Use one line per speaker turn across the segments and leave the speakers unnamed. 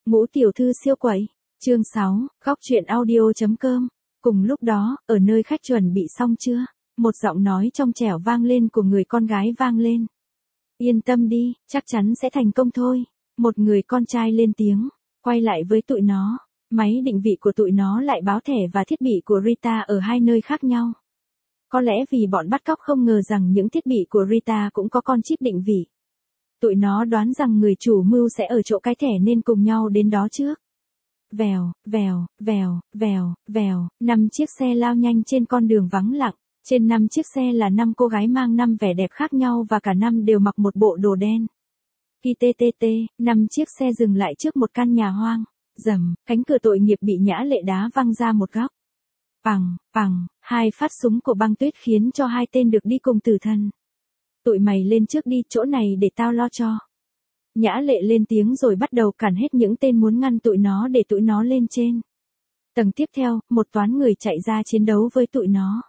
Ngũ tiểu thư siêu quậy. Chương 6, góc truyện audio.com. Cùng lúc đó, ở nơi khách chuẩn bị xong chưa? Một giọng nói trong trẻo vang lên của người con gái vang lên. Yên tâm đi, chắc chắn sẽ thành công thôi. Một người con trai lên tiếng, quay lại với tụi nó. Máy định vị của tụi nó lại báo thẻ và thiết bị của Rita ở hai nơi khác nhau. Có lẽ vì bọn bắt cóc không ngờ rằng những thiết bị của Rita cũng có con chip định vị. Tụi nó đoán rằng người chủ mưu sẽ ở chỗ cái thẻ nên cùng nhau đến đó trước. Vèo, vèo, vèo, vèo, vèo, 5 chiếc xe lao nhanh trên con đường vắng lặng. Trên 5 chiếc xe là 5 cô gái mang 5 vẻ đẹp khác nhau và cả 5 đều mặc một bộ đồ đen. Khi 5 chiếc xe dừng lại trước một căn nhà hoang. Rầm, cánh cửa tội nghiệp bị Nhã Lệ đá văng ra một góc. Pằng, pằng, 2 phát súng của Băng Tuyết khiến cho 2 tên được đi cùng tử thần. Tụi mày lên trước đi, chỗ này để tao lo cho. Nhã Lệ lên tiếng rồi bắt đầu cản hết những tên muốn ngăn tụi nó để tụi nó lên trên. Tầng tiếp theo, một toán người chạy ra chiến đấu với tụi nó.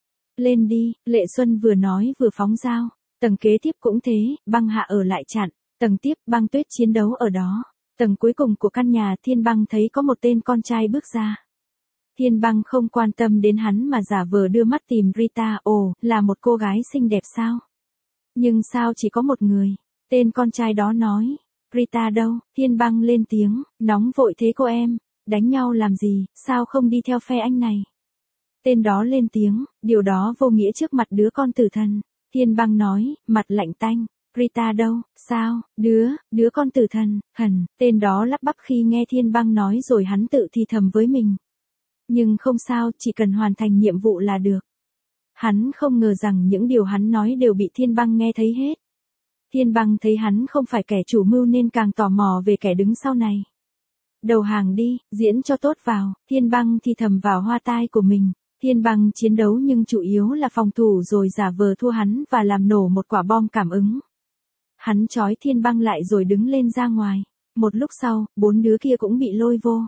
Lên đi, Lệ Xuân vừa nói vừa phóng dao. Tầng kế tiếp cũng thế, Băng Hạ ở lại chặn. Tầng tiếp, Băng Tuyết chiến đấu ở đó. Tầng cuối cùng của căn nhà Thiên Băng thấy có một tên con trai bước ra. Thiên Băng không quan tâm đến hắn mà giả vờ đưa mắt tìm Rita. Ồ, là một cô gái xinh đẹp sao? Nhưng sao chỉ có một người? Tên con trai đó nói. Rita đâu? Thiên Băng lên tiếng, nóng vội thế cô em. Đánh nhau làm gì, sao không đi theo phe anh này? Tên đó lên tiếng, điều đó vô nghĩa trước mặt đứa con tử thần. Thiên Băng nói, mặt lạnh tanh. Rita đâu, sao, đứa con tử thần, tên đó lắp bắp khi nghe Thiên Băng nói rồi hắn tự thì thầm với mình. Nhưng không sao, chỉ cần hoàn thành nhiệm vụ là được. Hắn không ngờ rằng những điều hắn nói đều bị Thiên Băng nghe thấy hết. Thiên Băng thấy hắn không phải kẻ chủ mưu nên càng tò mò về kẻ đứng sau này. Đầu hàng đi, diễn cho tốt vào, Thiên Băng thì thầm vào hoa tai của mình. Thiên Băng chiến đấu nhưng chủ yếu là phòng thủ rồi giả vờ thua hắn và làm nổ một quả bom cảm ứng. Hắn trói Thiên Băng lại rồi đứng lên ra ngoài. Một lúc sau, 4 đứa kia cũng bị lôi vô.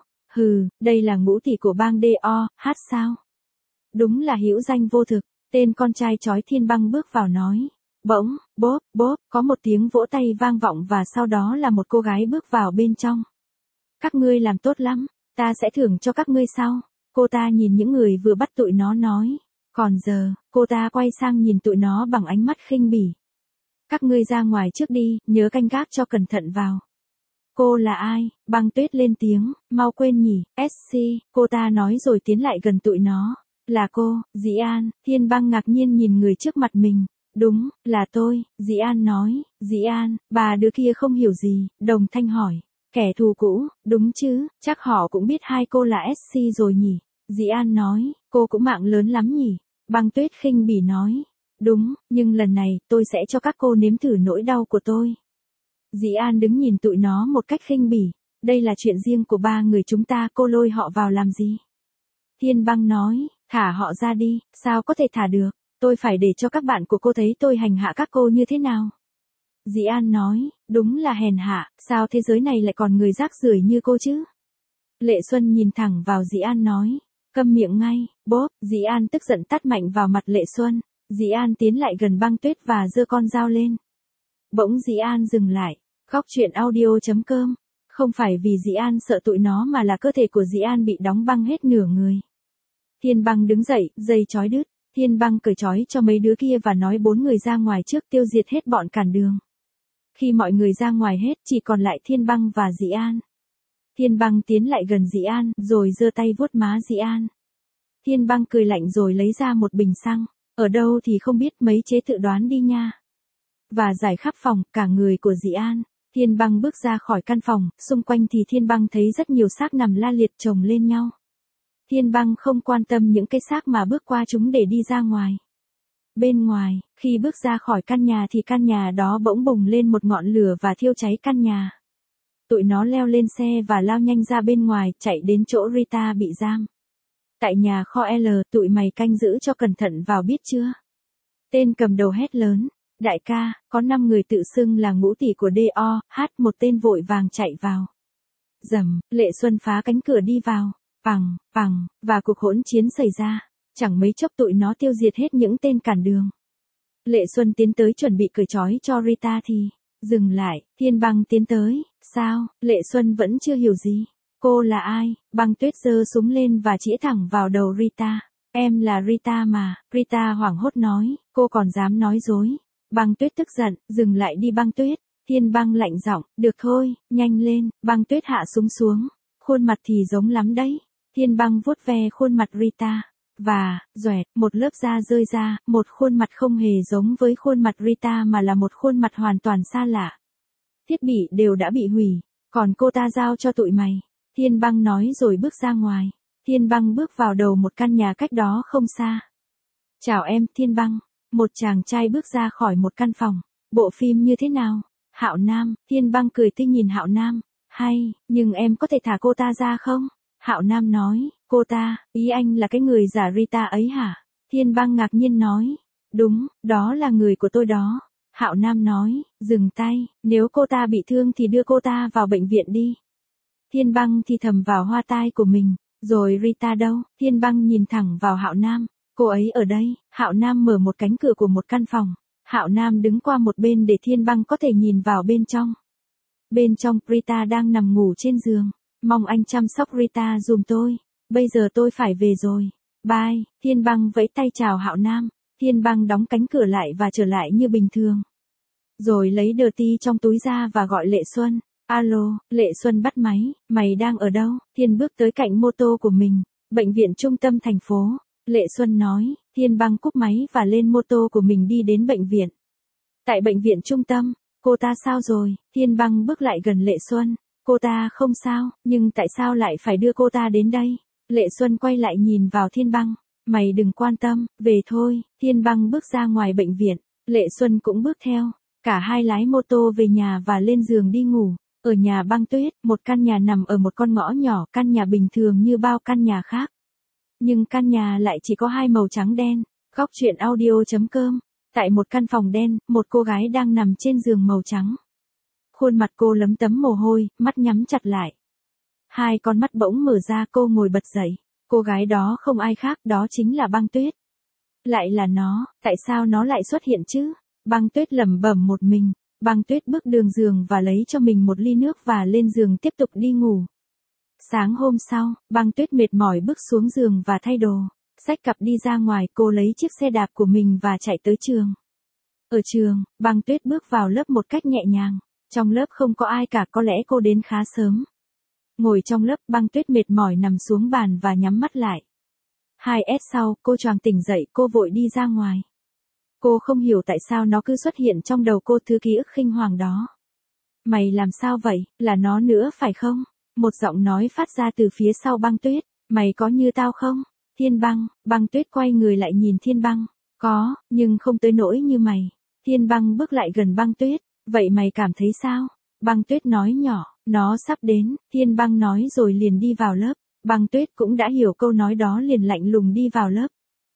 Đây là ngũ tỷ của bang DO, sao? Đúng là hữu danh vô thực. Tên con trai trói Thiên Băng bước vào nói. Bỗng, bốp, bốp, có một tiếng vỗ tay vang vọng và sau đó là một cô gái bước vào bên trong. Các ngươi làm tốt lắm, ta sẽ thưởng cho các ngươi sau. Cô ta nhìn những người vừa bắt tụi nó nói. Còn giờ, cô ta quay sang nhìn tụi nó bằng ánh mắt khinh bỉ. Các ngươi ra ngoài trước đi, nhớ canh gác cho cẩn thận vào. Cô là ai? Băng Tuyết lên tiếng, mau quên nhỉ, SC, cô ta nói rồi tiến lại gần tụi nó. Là cô, Dĩ An. Thiên Băng ngạc nhiên nhìn người trước mặt mình. Đúng, là tôi, Dĩ An nói. Dĩ An, bà đứa kia không hiểu gì, đồng thanh hỏi. Kẻ thù cũ, đúng chứ, chắc họ cũng biết hai cô là SC rồi nhỉ. Dĩ An nói, cô cũng mạng lớn lắm nhỉ. Băng Tuyết khinh bỉ nói. Đúng, nhưng lần này, tôi sẽ cho các cô nếm thử nỗi đau của tôi. Dĩ An đứng nhìn tụi nó một cách khinh bỉ. Đây là chuyện riêng của 3 người chúng ta, cô lôi họ vào làm gì? Thiên Băng nói, thả họ ra đi, sao có thể thả được? Tôi phải để cho các bạn của cô thấy tôi hành hạ các cô như thế nào. Dĩ An nói, đúng là hèn hạ, sao thế giới này lại còn người rác rưởi như cô chứ? Lệ Xuân nhìn thẳng vào Dĩ An nói, câm miệng ngay, bốp. Dĩ An tức giận tát mạnh vào mặt Lệ Xuân. Dĩ An tiến lại gần Băng Tuyết và giơ con dao lên. Bỗng Dĩ An dừng lại. Góc truyện audio.com. Không phải vì Dĩ An sợ tụi nó mà là cơ thể của Dĩ An bị đóng băng hết nửa người. Thiên Băng đứng dậy, dây trói đứt. Thiên Băng cởi trói cho mấy đứa kia và nói 4 người ra ngoài trước tiêu diệt hết bọn cản đường. Khi mọi người ra ngoài hết chỉ còn lại Thiên Băng và Dĩ An. Thiên Băng tiến lại gần Dĩ An rồi giơ tay vuốt má Dĩ An. Thiên Băng cười lạnh rồi lấy ra một bình xăng. Ở đâu thì không biết, mấy chế tự đoán đi nha. Và giải khắp phòng, cả người của Dĩ An. Thiên Băng bước ra khỏi căn phòng, xung quanh thì Thiên Băng thấy rất nhiều xác nằm la liệt chồng lên nhau. Thiên Băng không quan tâm những cái xác mà bước qua chúng để đi ra ngoài. Bên ngoài, khi bước ra khỏi căn nhà thì căn nhà đó bỗng bùng lên một ngọn lửa và thiêu cháy căn nhà. Tụi nó leo lên xe và lao nhanh ra bên ngoài, chạy đến chỗ Rita bị giam. Tại nhà kho L, tụi mày canh giữ cho cẩn thận vào biết chưa? Tên cầm đầu hét lớn. Đại ca, có 5 người tự xưng là ngũ tỷ của DO, một tên vội vàng chạy vào. Rầm, Lệ Xuân phá cánh cửa đi vào. Pằng, pằng, và cuộc hỗn chiến xảy ra. Chẳng mấy chốc tụi nó tiêu diệt hết những tên cản đường. Lệ Xuân tiến tới chuẩn bị cởi trói cho Rita thì Dừng lại, Thiên Băng tiến tới, sao, Lệ Xuân vẫn chưa hiểu gì. Cô là ai? Băng Tuyết giơ súng lên và chĩa thẳng vào đầu Rita. Em là Rita mà, Rita hoảng hốt nói, cô còn dám nói dối. Băng Tuyết tức giận, dừng lại đi Băng Tuyết. Thiên Băng lạnh giọng, được thôi, nhanh lên, Băng Tuyết hạ súng xuống. Khuôn mặt thì giống lắm đấy. Thiên Băng vuốt ve khuôn mặt Rita. Và, doẹt, một lớp da rơi ra, một khuôn mặt không hề giống với khuôn mặt Rita mà là một khuôn mặt hoàn toàn xa lạ. Thiết bị đều đã bị hủy, còn cô ta giao cho tụi mày. Thiên Băng nói rồi bước ra ngoài. Thiên Băng bước vào đầu một căn nhà cách đó không xa. Chào em, Thiên Băng. Một chàng trai bước ra khỏi một căn phòng. Bộ phim như thế nào? Hạo Nam, Thiên Băng cười tươi nhìn Hạo Nam. Hay, nhưng em có thể thả cô ta ra không? Hạo Nam nói, cô ta, ý anh là cái người giả Rita ấy hả? Thiên Băng ngạc nhiên nói, đúng, đó là người của tôi đó. Hạo Nam nói, dừng tay, nếu cô ta bị thương thì đưa cô ta vào bệnh viện đi. Thiên Băng thì thầm vào hoa tai của mình, rồi Rita đâu? Thiên Băng nhìn thẳng vào Hạo Nam, cô ấy ở đây. Hạo Nam mở một cánh cửa của một căn phòng. Hạo Nam đứng qua một bên để Thiên Băng có thể nhìn vào bên trong. Bên trong, Rita đang nằm ngủ trên giường. Mong anh chăm sóc Rita giùm tôi. Bây giờ tôi phải về rồi. Bye. Thiên Băng vẫy tay chào Hạo Nam. Thiên Băng đóng cánh cửa lại và trở lại như bình thường. Rồi lấy đờ ti trong túi ra và gọi Lệ Xuân. Alo, Lệ Xuân bắt máy, mày đang ở đâu? Thiên bước tới cạnh mô tô của mình. Bệnh viện trung tâm thành phố. Lệ Xuân nói. Thiên Băng cúp máy và lên mô tô của mình đi đến bệnh viện. Tại bệnh viện trung tâm, cô ta sao rồi? Thiên Băng bước lại gần Lệ Xuân. Cô ta không sao, nhưng tại sao lại phải đưa cô ta đến đây? Lệ Xuân quay lại nhìn vào Thiên Băng. Mày đừng quan tâm, về thôi. Thiên Băng bước ra ngoài bệnh viện. Lệ Xuân cũng bước theo. Cả hai lái mô tô về nhà và lên giường đi ngủ. Ở nhà Băng Tuyết, một căn nhà nằm ở một con ngõ nhỏ, căn nhà bình thường như bao căn nhà khác. Nhưng căn nhà lại chỉ có hai màu trắng đen. Góc truyện audio.com. Tại một căn phòng đen, một cô gái đang nằm trên giường màu trắng. Khuôn mặt cô lấm tấm mồ hôi, mắt nhắm chặt lại. Hai con mắt bỗng mở ra, cô ngồi bật dậy. Cô gái đó không ai khác, đó chính là Băng Tuyết. Lại là nó, tại sao nó lại xuất hiện chứ? Băng Tuyết lẩm bẩm một mình. Băng Tuyết bước đường giường và lấy cho mình một ly nước và lên giường tiếp tục đi ngủ. Sáng hôm sau, Băng Tuyết mệt mỏi bước xuống giường và thay đồ. Xách cặp đi ra ngoài, cô lấy chiếc xe đạp của mình và chạy tới trường. Ở trường, Băng Tuyết bước vào lớp một cách nhẹ nhàng. Trong lớp không có ai cả, có lẽ cô đến khá sớm. Ngồi trong lớp, Băng Tuyết mệt mỏi nằm xuống bàn và nhắm mắt lại. 2S sau, cô choàng tỉnh dậy, cô vội đi ra ngoài. Cô không hiểu tại sao nó cứ xuất hiện trong đầu cô, thứ ký ức khinh hoàng đó. Mày làm sao vậy, là nó nữa phải không? Một giọng nói phát ra từ phía sau Băng Tuyết. Mày có như tao không? Thiên Băng. Băng Tuyết quay người lại nhìn Thiên Băng. Có, nhưng không tới nỗi như mày. Thiên Băng bước lại gần Băng Tuyết. Vậy mày cảm thấy sao? Băng Tuyết nói nhỏ, nó sắp đến. Thiên Băng nói rồi liền đi vào lớp. Băng Tuyết cũng đã hiểu câu nói đó, liền lạnh lùng đi vào lớp.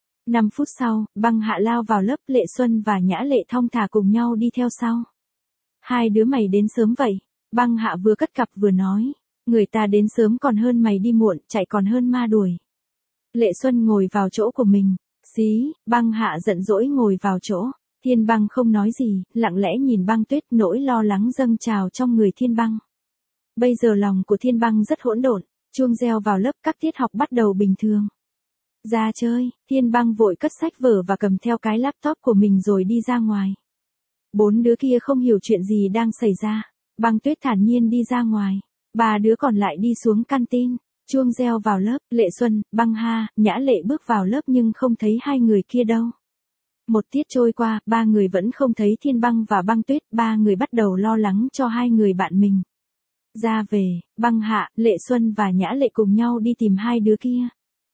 5 phút sau, Băng Hạ lao vào lớp, Lệ Xuân và Nhã Lệ thong thả cùng nhau đi theo sau. Hai đứa mày đến sớm vậy. Băng Hạ vừa cất cặp vừa nói. Người ta đến sớm còn hơn mày đi muộn, chạy còn hơn ma đuổi. Lệ Xuân ngồi vào chỗ của mình. Xí, Băng Hạ giận dỗi ngồi vào chỗ. Thiên Băng không nói gì, lặng lẽ nhìn Băng Tuyết, nỗi lo lắng dâng trào trong người Thiên Băng. Bây giờ lòng của Thiên Băng rất hỗn độn. Chuông reo vào lớp, các tiết học bắt đầu bình thường. Ra chơi, Thiên Băng vội cất sách vở và cầm theo cái laptop của mình rồi đi ra ngoài. Bốn đứa kia không hiểu chuyện gì đang xảy ra. Băng Tuyết thản nhiên đi ra ngoài. Ba đứa còn lại đi xuống canteen. Chuông reo vào lớp, Lệ Xuân, Băng Hà, Nhã Lệ bước vào lớp nhưng không thấy hai người kia đâu. Một tiết trôi qua, ba người vẫn không thấy Thiên Băng và Băng Tuyết, ba người bắt đầu lo lắng cho hai người bạn mình. Ra về, Băng Hạ, Lệ Xuân và Nhã Lệ cùng nhau đi tìm hai đứa kia.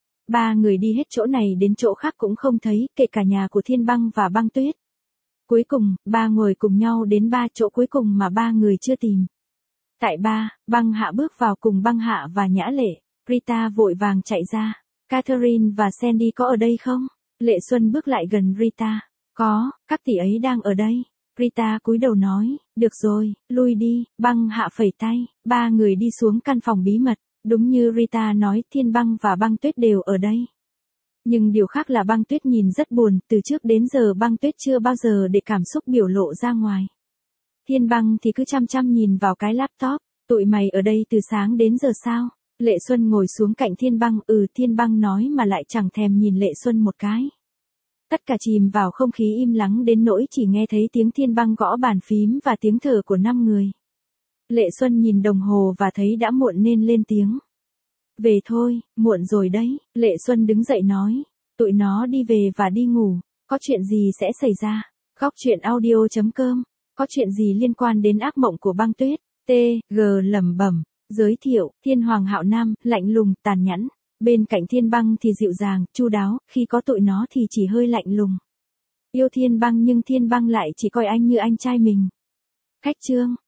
Ba người đi hết chỗ này đến chỗ khác cũng không thấy, kể cả nhà của Thiên Băng và Băng Tuyết. Cuối cùng, ba ngồi cùng nhau đến ba chỗ cuối cùng mà ba người chưa tìm. Tại ba, Băng Hạ bước vào cùng Băng Hạ và Nhã Lệ. Rita vội vàng chạy ra. Catherine và Sandy có ở đây không? Lệ Xuân bước lại gần Rita. Có, các tỷ ấy đang ở đây. Rita cúi đầu nói, được rồi, lui đi. Băng Hạ phẩy tay. Ba người đi xuống căn phòng bí mật. Đúng như Rita nói, Thiên Băng và Băng Tuyết đều ở đây. Nhưng điều khác là Băng Tuyết nhìn rất buồn, từ trước đến giờ Băng Tuyết chưa bao giờ để cảm xúc biểu lộ ra ngoài. Thiên Băng thì cứ chăm chăm nhìn vào cái laptop, tụi mày ở đây từ sáng đến giờ sao? Lệ Xuân ngồi xuống cạnh Thiên Băng, Thiên Băng nói mà lại chẳng thèm nhìn Lệ Xuân một cái. Tất cả chìm vào không khí im lắng đến nỗi chỉ nghe thấy tiếng Thiên Băng gõ bàn phím và tiếng thở của 5 người. Lệ Xuân nhìn đồng hồ và thấy đã muộn nên lên tiếng. Về thôi, muộn rồi đấy, Lệ Xuân đứng dậy nói. Tụi nó đi về và đi ngủ, có chuyện gì sẽ xảy ra? Góc truyện audio.com, có chuyện gì liên quan đến ác mộng của Băng Tuyết? T.G. lẩm bẩm, giới thiệu, Thiên Hoàng Hạo Nam, lạnh lùng, tàn nhẫn. Bên cạnh Thiên Băng thì dịu dàng, chu đáo, khi có tụi nó thì chỉ hơi lạnh lùng. Yêu Thiên Băng nhưng Thiên Băng lại chỉ coi anh như anh trai mình. Khách trương.